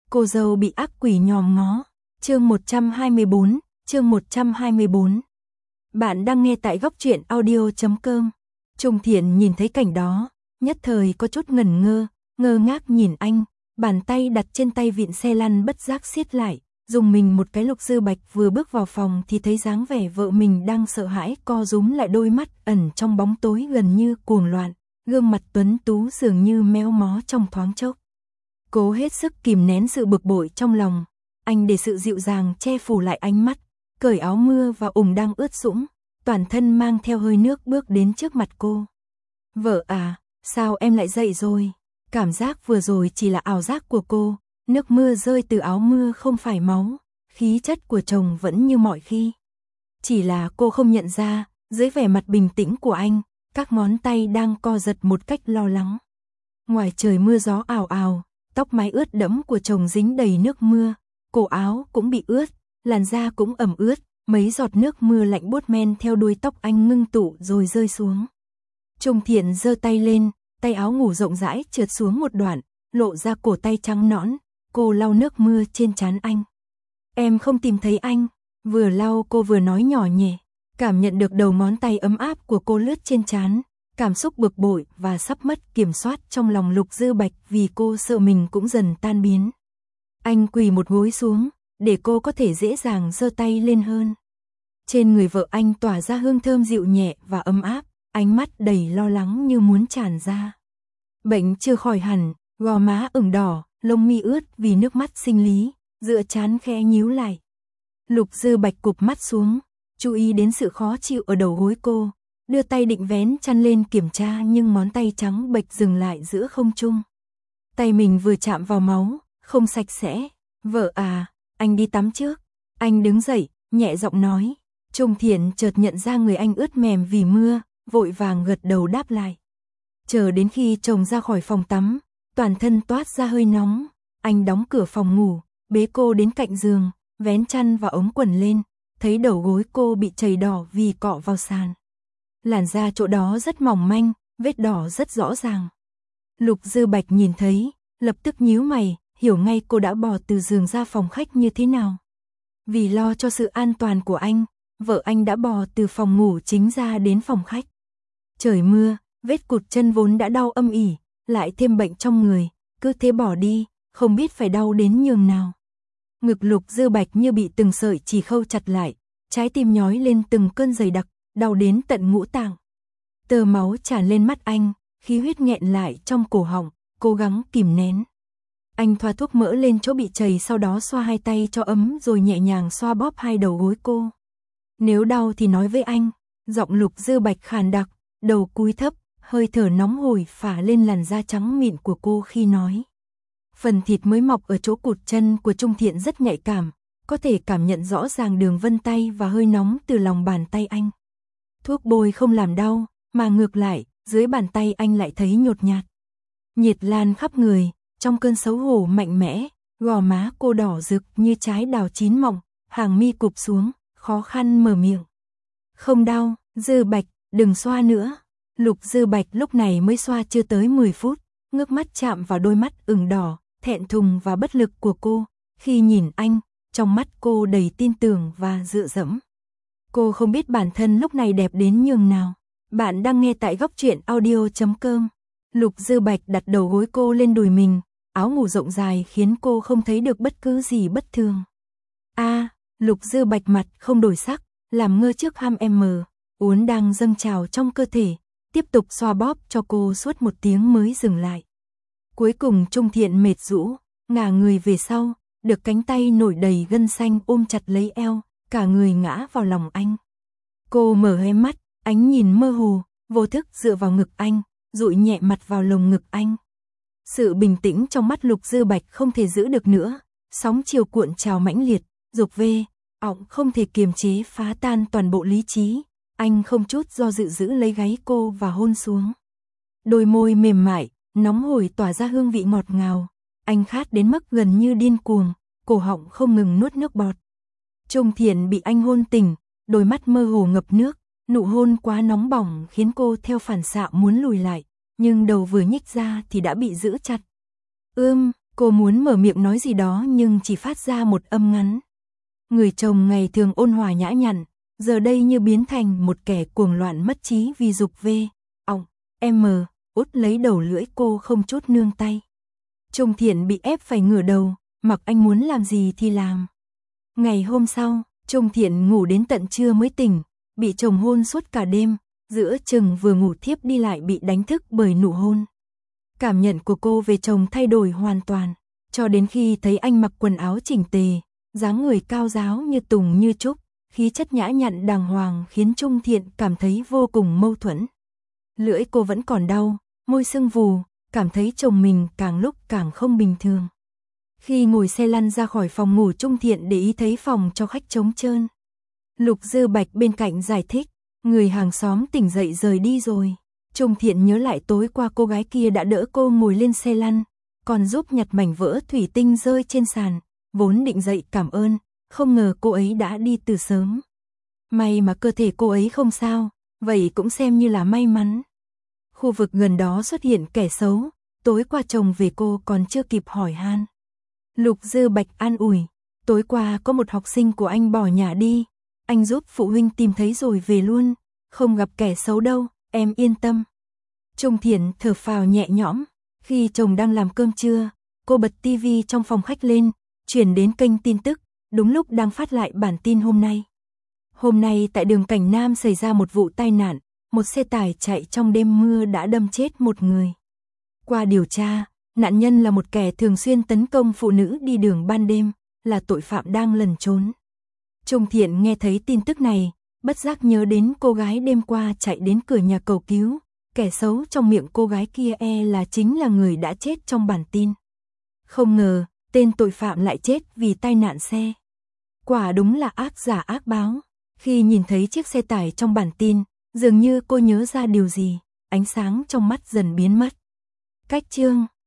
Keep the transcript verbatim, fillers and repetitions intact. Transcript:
Cô dâu bị ác quỷ nhòm ngó. Chương một trăm hai mươi bốn, chương một trăm hai mươi bốn. Bạn đang nghe tại góc truyện audio chấm com. Trung Thiện nhìn thấy cảnh đó, nhất thời có chút ngẩn ngơ, ngơ ngác nhìn anh, bàn tay đặt trên tay vịn xe lăn bất giác siết lại, dùng mình một cái. Lục Dư Bạch vừa bước vào phòng thì thấy dáng vẻ vợ mình đang sợ hãi, co rúm lại đôi mắt ẩn trong bóng tối gần như cuồng loạn, gương mặt tuấn tú dường như méo mó trong thoáng chốc. Cố hết sức kìm nén sự bực bội trong lòng, anh để sự dịu dàng che phủ lại ánh mắt, cởi áo mưa và ủng đang ướt sũng, toàn thân mang theo hơi nước bước đến trước mặt cô. Vợ à, sao em lại dậy rồi? Cảm giác vừa rồi chỉ là ảo giác của cô, nước mưa rơi từ áo mưa không phải máu, khí chất của chồng vẫn như mọi khi. Chỉ là cô không nhận ra, dưới vẻ mặt bình tĩnh của anh, các ngón tay đang co giật một cách lo lắng. Ngoài trời mưa gió ào ào, tóc mái ướt đẫm của chồng dính đầy nước mưa, cổ áo cũng bị ướt, làn da cũng ẩm ướt, mấy giọt nước mưa lạnh buốt men theo đuôi tóc anh ngưng tụ rồi rơi xuống. Trung Thiện giơ tay lên, tay áo ngủ rộng rãi trượt xuống một đoạn, lộ ra cổ tay trắng nõn, cô lau nước mưa trên trán anh. Em không tìm thấy anh, vừa lau cô vừa nói nhỏ nhẹ, cảm nhận được đầu ngón tay ấm áp của cô lướt trên trán, cảm xúc bực bội và sắp mất kiểm soát trong lòng Lục Dư Bạch vì cô sợ mình cũng dần tan biến. Anh quỳ một gối xuống, để cô có thể dễ dàng giơ tay lên hơn. Trên người vợ anh tỏa ra hương thơm dịu nhẹ và ấm áp, ánh mắt đầy lo lắng như muốn tràn ra. Bệnh chưa khỏi hẳn, gò má ửng đỏ, lông mi ướt vì nước mắt sinh lý, dựa trán khẽ nhíu lại. Lục Dư Bạch cụp mắt xuống, chú ý đến sự khó chịu ở đầu gối cô, đưa tay định vén chăn lên kiểm tra nhưng ngón tay trắng bệch dừng lại giữa không trung. Tay mình vừa chạm vào máu, không sạch sẽ. Vợ à, anh đi tắm trước. Anh đứng dậy, nhẹ giọng nói. Trung Thiện chợt nhận ra người anh ướt mềm vì mưa, vội vàng gật đầu đáp lại. Chờ đến khi chồng ra khỏi phòng tắm, toàn thân toát ra hơi nóng, anh đóng cửa phòng ngủ, bế cô đến cạnh giường, vén chăn và ống quần lên, thấy đầu gối cô bị chảy đỏ vì cọ vào sàn. Làn da chỗ đó rất mỏng manh, vết đỏ rất rõ ràng. Lục Dư Bạch nhìn thấy, lập tức nhíu mày, hiểu ngay cô đã bò từ giường ra phòng khách như thế nào. Vì lo cho sự an toàn của anh, vợ anh đã bò từ phòng ngủ chính ra đến phòng khách. Trời mưa, vết cụt chân vốn đã đau âm ỉ, lại thêm bệnh trong người, cứ thế bỏ đi, không biết phải đau đến nhường nào. Ngực Lục Dư Bạch như bị từng sợi chỉ khâu chặt lại, trái tim nhói lên từng cơn dày đặc, đau đến tận ngũ tạng. Tơ máu tràn lên mắt anh, khí huyết nghẹn lại trong cổ họng, cố gắng kìm nén. Anh thoa thuốc mỡ lên chỗ bị chảy, sau đó xoa hai tay cho ấm rồi nhẹ nhàng xoa bóp hai đầu gối cô. Nếu đau thì nói với anh. Giọng Lục Dư Bạch khàn đặc, đầu cúi thấp, hơi thở nóng hổi phả lên làn da trắng mịn của cô khi nói. Phần thịt mới mọc ở chỗ cụt chân của Trung Thiện rất nhạy cảm, có thể cảm nhận rõ ràng đường vân tay và hơi nóng từ lòng bàn tay anh. Thuốc bôi không làm đau, mà ngược lại, dưới bàn tay anh lại thấy nhột nhạt. Nhiệt lan khắp người, trong cơn xấu hổ mạnh mẽ, gò má cô đỏ rực như trái đào chín mọng, hàng mi cụp xuống, khó khăn mở miệng. Không đau, Dư Bạch, đừng xoa nữa. Lục Dư Bạch lúc này mới xoa chưa tới mười phút, ngước mắt chạm vào đôi mắt ửng đỏ, thẹn thùng và bất lực của cô. Khi nhìn anh, trong mắt cô đầy tin tưởng và dựa dẫm. Cô không biết bản thân lúc này đẹp đến nhường nào. Bạn đang nghe tại góc truyện audio chấm com. Lục Dư Bạch đặt đầu gối cô lên đùi mình, áo ngủ rộng dài khiến cô không thấy được bất cứ gì bất thường. A, à, Lục Dư Bạch mặt không đổi sắc, làm ngơ trước ham em mờ, uốn đang dâng trào trong cơ thể, tiếp tục xoa bóp cho cô suốt một tiếng mới dừng lại. Cuối cùng Trung Thiện mệt rũ, ngả người về sau, được cánh tay nổi đầy gân xanh ôm chặt lấy eo, cả người ngã vào lòng anh. Cô mở hé mắt, ánh nhìn mơ hồ, vô thức dựa vào ngực anh, dụi nhẹ mặt vào lồng ngực anh. Sự bình tĩnh trong mắt Lục Dư Bạch không thể giữ được nữa, sóng chiều cuộn trào mãnh liệt, dục về, ọng không thể kiềm chế phá tan toàn bộ lý trí. Anh không chút do dự giữ lấy gáy cô và hôn xuống. Đôi môi mềm mại, nóng hổi tỏa ra hương vị ngọt ngào. Anh khát đến mức gần như điên cuồng, cổ họng không ngừng nuốt nước bọt. Trung Thiện bị anh hôn tỉnh, đôi mắt mơ hồ ngập nước, nụ hôn quá nóng bỏng khiến cô theo phản xạ muốn lùi lại, nhưng đầu vừa nhích ra thì đã bị giữ chặt. Ưm, Cô muốn mở miệng nói gì đó nhưng chỉ phát ra một âm ngắn. Người chồng ngày thường ôn hòa nhã nhặn, giờ đây như biến thành một kẻ cuồng loạn mất trí vì dục về. Òng, em mờ, út lấy đầu lưỡi cô không chút nương tay. Trung Thiện bị ép phải ngửa đầu, mặc anh muốn làm gì thì làm. Ngày hôm sau, Trung Thiện ngủ đến tận trưa mới tỉnh, bị chồng hôn suốt cả đêm, giữa chừng vừa ngủ thiếp đi lại bị đánh thức bởi nụ hôn. Cảm nhận của cô về chồng thay đổi hoàn toàn, cho đến khi thấy anh mặc quần áo chỉnh tề, dáng người cao ráo như tùng như trúc, khí chất nhã nhặn đàng hoàng khiến Trung Thiện cảm thấy vô cùng mâu thuẫn. Lưỡi cô vẫn còn đau, môi sưng vù, cảm thấy chồng mình càng lúc càng không bình thường. Khi ngồi xe lăn ra khỏi phòng ngủ, Trung Thiện để ý thấy phòng cho khách trống trơn. Lục Dư Bạch bên cạnh giải thích, người hàng xóm tỉnh dậy rời đi rồi. Trung Thiện nhớ lại tối qua cô gái kia đã đỡ cô ngồi lên xe lăn, còn giúp nhặt mảnh vỡ thủy tinh rơi trên sàn, vốn định dậy cảm ơn, không ngờ cô ấy đã đi từ sớm. May mà cơ thể cô ấy không sao, vậy cũng xem như là may mắn. Khu vực gần đó xuất hiện kẻ xấu, tối qua chồng về cô còn chưa kịp hỏi han. Lục Dư Bạch an ủi, tối qua có một học sinh của anh bỏ nhà đi, anh giúp phụ huynh tìm thấy rồi về luôn, không gặp kẻ xấu đâu, em yên tâm. Trung Thiện thở phào nhẹ nhõm, khi chồng đang làm cơm trưa, cô bật tivi trong phòng khách lên, chuyển đến kênh tin tức, đúng lúc đang phát lại bản tin hôm nay. Hôm nay tại đường Cảnh Nam xảy ra một vụ tai nạn, một xe tải chạy trong đêm mưa đã đâm chết một người. Qua điều tra, nạn nhân là một kẻ thường xuyên tấn công phụ nữ đi đường ban đêm, là tội phạm đang lẩn trốn. Trung Thiện nghe thấy tin tức này, bất giác nhớ đến cô gái đêm qua chạy đến cửa nhà cầu cứu, kẻ xấu trong miệng cô gái kia e là chính là người đã chết trong bản tin. Không ngờ, tên tội phạm lại chết vì tai nạn xe. Quả đúng là ác giả ác báo. Khi nhìn thấy chiếc xe tải trong bản tin, dường như cô nhớ ra điều gì, ánh sáng trong mắt dần biến mất. Cách chương